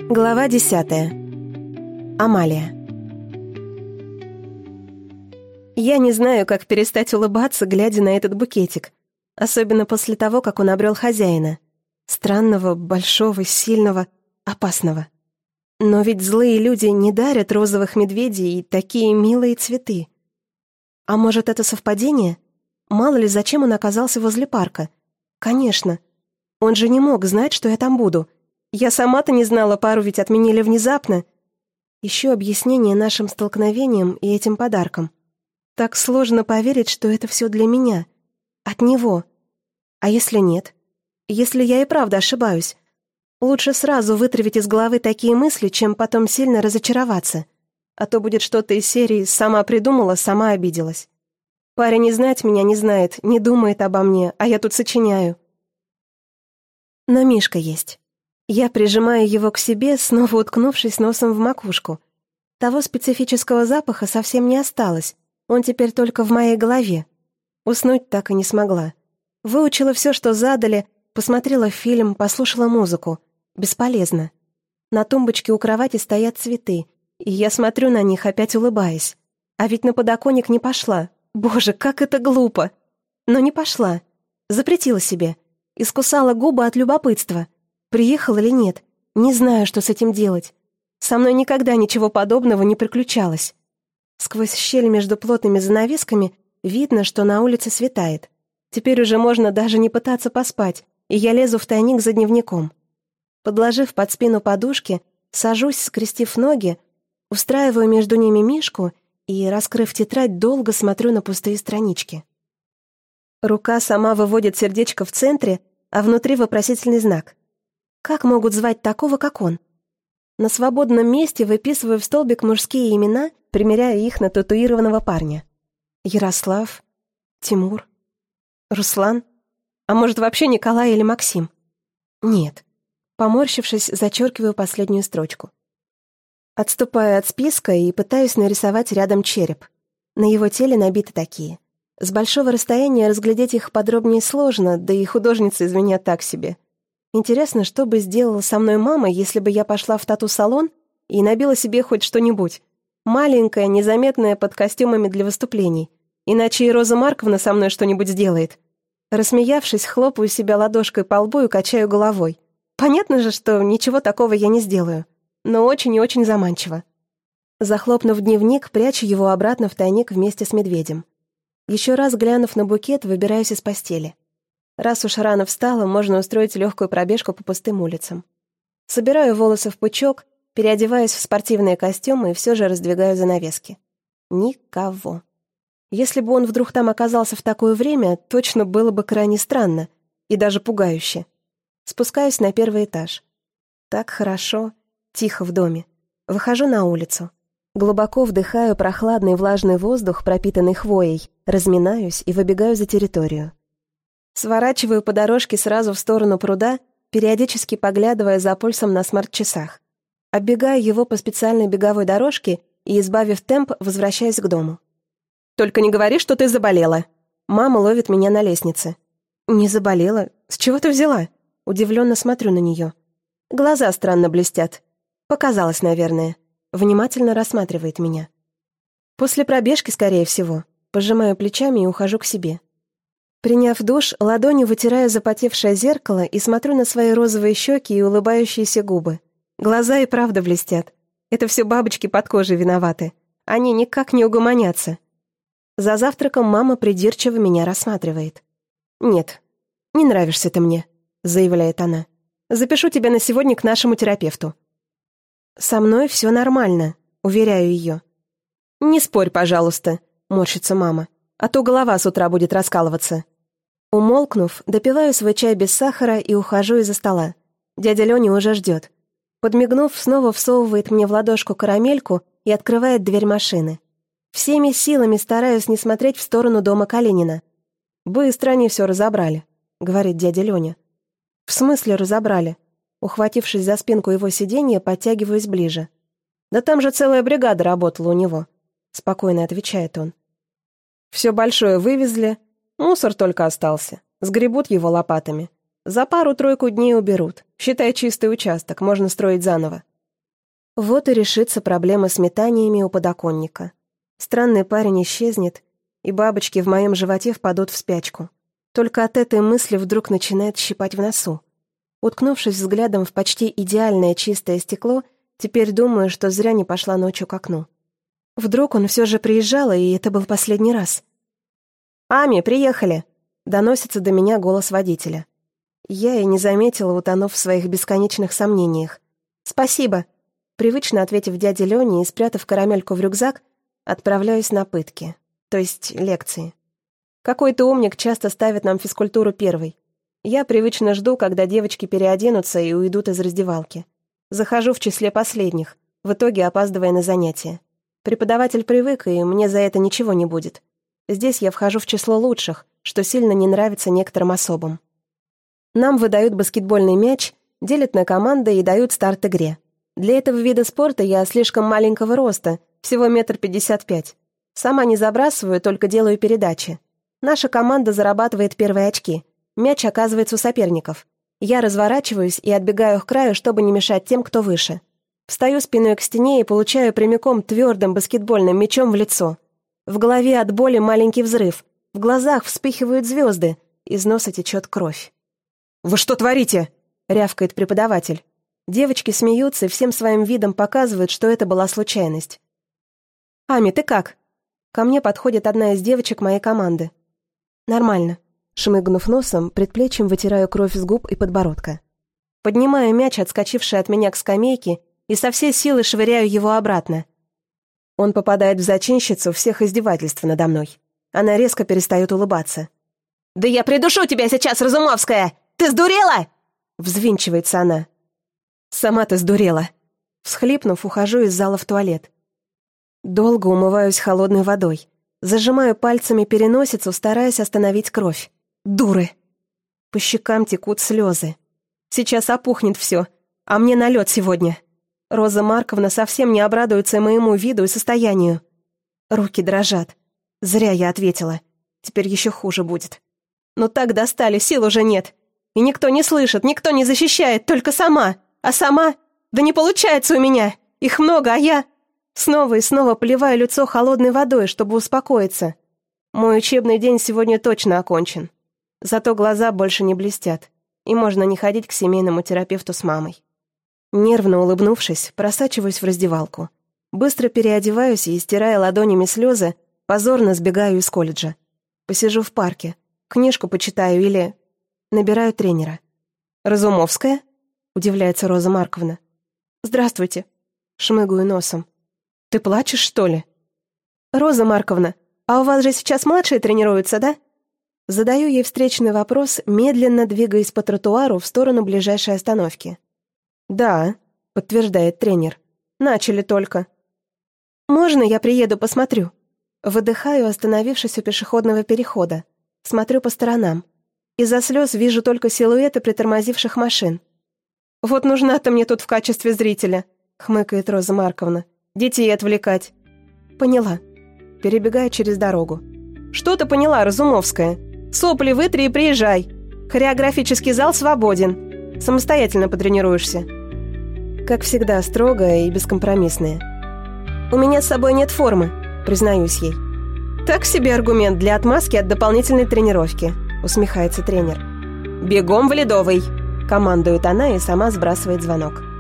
Глава 10. Амалия. Я не знаю, как перестать улыбаться, глядя на этот букетик, особенно после того, как он обрел хозяина. Странного, большого, сильного, опасного. Но ведь злые люди не дарят розовых медведей и такие милые цветы. А может, это совпадение? Мало ли, зачем он оказался возле парка? Конечно. Он же не мог знать, что я там буду. Я сама-то не знала, пару ведь отменили внезапно. Еще объяснение нашим столкновениям и этим подаркам. Так сложно поверить, что это все для меня. От него. А если нет? Если я и правда ошибаюсь? Лучше сразу вытравить из головы такие мысли, чем потом сильно разочароваться. А то будет что-то из серии «сама придумала, сама обиделась». Парень не знать меня не знает, не думает обо мне, а я тут сочиняю. Но Мишка есть. Я прижимаю его к себе, снова уткнувшись носом в макушку. Того специфического запаха совсем не осталось, он теперь только в моей голове. Уснуть так и не смогла. Выучила все, что задали, посмотрела фильм, послушала музыку. Бесполезно. На тумбочке у кровати стоят цветы, и я смотрю на них, опять улыбаясь. А ведь на подоконник не пошла. Боже, как это глупо! Но не пошла. Запретила себе. Искусала губы от любопытства. Приехал или нет? Не знаю, что с этим делать. Со мной никогда ничего подобного не приключалось. Сквозь щель между плотными занавесками видно, что на улице светает. Теперь уже можно даже не пытаться поспать, и я лезу в тайник за дневником. Подложив под спину подушки, сажусь, скрестив ноги, устраиваю между ними Мишку и, раскрыв тетрадь, долго смотрю на пустые странички. Рука сама выводит сердечко в центре, а внутри вопросительный знак. Как могут звать такого, как он? На свободном месте выписываю в столбик мужские имена, примеряя их на татуированного парня. Ярослав, Тимур, Руслан, а может вообще Николай или Максим? Нет. Поморщившись, зачеркиваю последнюю строчку. Отступаю от списка и пытаюсь нарисовать рядом череп. На его теле набиты такие. С большого расстояния разглядеть их подробнее сложно, да и художница из меня так себе. Интересно, что бы сделала со мной мама, если бы я пошла в тату-салон и набила себе хоть что-нибудь. Маленькое, незаметное под костюмами для выступлений. Иначе и Роза Марковна со мной что-нибудь сделает. Рассмеявшись, хлопаю себя ладошкой по лбу и качаю головой. Понятно же, что ничего такого я не сделаю. Но очень и очень заманчиво. Захлопнув дневник, прячу его обратно в тайник вместе с медведем. Еще раз глянув на букет, выбираюсь из постели. Раз уж рано встала, можно устроить легкую пробежку по пустым улицам. Собираю волосы в пучок, переодеваюсь в спортивные костюмы и все же раздвигаю занавески. Никого. Если бы он вдруг там оказался в такое время, точно было бы крайне странно и даже пугающе. Спускаюсь на первый этаж. Так хорошо, тихо в доме. Выхожу на улицу. Глубоко вдыхаю прохладный влажный воздух, пропитанный хвоей, разминаюсь и выбегаю за территорию. Сворачиваю по дорожке сразу в сторону пруда, периодически поглядывая за пульсом на смарт-часах. Оббегаю его по специальной беговой дорожке и, избавив темп, возвращаюсь к дому. «Только не говори, что ты заболела!» Мама ловит меня на лестнице. «Не заболела? С чего ты взяла?» Удивленно смотрю на нее. Глаза странно блестят. Показалось, наверное. Внимательно рассматривает меня. После пробежки, скорее всего. Пожимаю плечами и ухожу к себе. Приняв душ, ладонью вытираю запотевшее зеркало и смотрю на свои розовые щеки и улыбающиеся губы. Глаза и правда блестят. Это все бабочки под кожей виноваты. Они никак не угомонятся. За завтраком мама придирчиво меня рассматривает. «Нет, не нравишься ты мне», — заявляет она. «Запишу тебя на сегодня к нашему терапевту». «Со мной все нормально», — уверяю ее. «Не спорь, пожалуйста», — морщится мама, «а то голова с утра будет раскалываться». Умолкнув, допиваю свой чай без сахара и ухожу из-за стола. Дядя Леня уже ждет. Подмигнув, снова всовывает мне в ладошку карамельку и открывает дверь машины. Всеми силами стараюсь не смотреть в сторону дома Калинина. «Быстро они все разобрали», — говорит дядя Леня. «В смысле разобрали?» Ухватившись за спинку его сиденья, подтягиваюсь ближе. «Да там же целая бригада работала у него», — спокойно отвечает он. «Все большое вывезли, мусор только остался. Сгребут его лопатами. За пару-тройку дней уберут. Считай, чистый участок, можно строить заново. Вот и решится проблема с метаниями у подоконника. Странный парень исчезнет, и бабочки в моем животе впадут в спячку. Только от этой мысли вдруг начинает щипать в носу. Уткнувшись взглядом в почти идеальное чистое стекло, теперь думаю, что зря не пошла ночью к окну. Вдруг он все же приезжал, и это был последний раз. «Ами, приехали!» — доносится до меня голос водителя. Я и не заметила, утонув в своих бесконечных сомнениях. «Спасибо!» Привычно ответив дяде Лене и спрятав карамельку в рюкзак, отправляюсь на пытки, то есть лекции. Какой-то умник часто ставит нам физкультуру первой. Я привычно жду, когда девочки переоденутся и уйдут из раздевалки. Захожу в числе последних, в итоге опаздывая на занятия. Преподаватель привык, и мне за это ничего не будет. Здесь я вхожу в число лучших, что сильно не нравится некоторым особам. Нам выдают баскетбольный мяч, делят на команды и дают старт игре. Для этого вида спорта я слишком маленького роста, всего 1,55 м. Сама не забрасываю, только делаю передачи. Наша команда зарабатывает первые очки. Мяч оказывается у соперников. Я разворачиваюсь и отбегаю к краю, чтобы не мешать тем, кто выше. Встаю спиной к стене и получаю прямиком твердым баскетбольным мячом в лицо. В голове от боли маленький взрыв. В глазах вспыхивают звезды. Из носа течет кровь. «Вы что творите?» — рявкает преподаватель. Девочки смеются и всем своим видом показывают, что это была случайность. «Ами, ты как?» Ко мне подходит одна из девочек моей команды. «Нормально». Шмыгнув носом, предплечьем вытираю кровь с губ и подбородка. Поднимаю мяч, отскочивший от меня к скамейке, и со всей силы швыряю его обратно. Он попадает в зачинщицу всех издевательств надо мной. Она резко перестает улыбаться. «Да я придушу тебя сейчас, Разумовская! Ты сдурела?» Взвинчивается она. «Сама ты сдурела!» Всхлипнув, ухожу из зала в туалет. Долго умываюсь холодной водой. Зажимаю пальцами переносицу, стараясь остановить кровь. Дуры! По щекам текут слезы. Сейчас опухнет все, а мне налет сегодня. Роза Марковна совсем не обрадуется моему виду и состоянию. Руки дрожат. Зря я ответила. Теперь еще хуже будет. Но так достали, сил уже нет. И никто не слышит, никто не защищает, только сама. А сама? Да не получается у меня. Их много, а я... Снова и снова поливаю лицо холодной водой, чтобы успокоиться. Мой учебный день сегодня точно окончен. Зато глаза больше не блестят, и можно не ходить к семейному терапевту с мамой. Нервно улыбнувшись, просачиваюсь в раздевалку. Быстро переодеваюсь и, стирая ладонями слезы, позорно сбегаю из колледжа. Посижу в парке, книжку почитаю или... Набираю тренера. «Разумовская?» — удивляется Роза Марковна. «Здравствуйте», — шмыгаю носом. «Ты плачешь, что ли?» «Роза Марковна, а у вас же сейчас младшие тренируются, да?» Задаю ей встречный вопрос, медленно двигаясь по тротуару в сторону ближайшей остановки. «Да», — подтверждает тренер. «Начали только». «Можно я приеду, посмотрю?» Выдыхаю, остановившись у пешеходного перехода. Смотрю по сторонам. Из-за слез вижу только силуэты притормозивших машин. «Вот нужна-то мне тут в качестве зрителя», — хмыкает Роза Марковна. «Детей отвлекать». «Поняла». Перебегаю через дорогу. «Что ты поняла, Разумовская? Сопли вытри и приезжай. Хореографический зал свободен. Самостоятельно потренируешься». Как всегда, строгая и бескомпромиссная. «У меня с собой нет формы», — признаюсь ей. «Так себе аргумент для отмазки от дополнительной тренировки», — усмехается тренер. «Бегом в Ледовый», — командует она и сама сбрасывает звонок.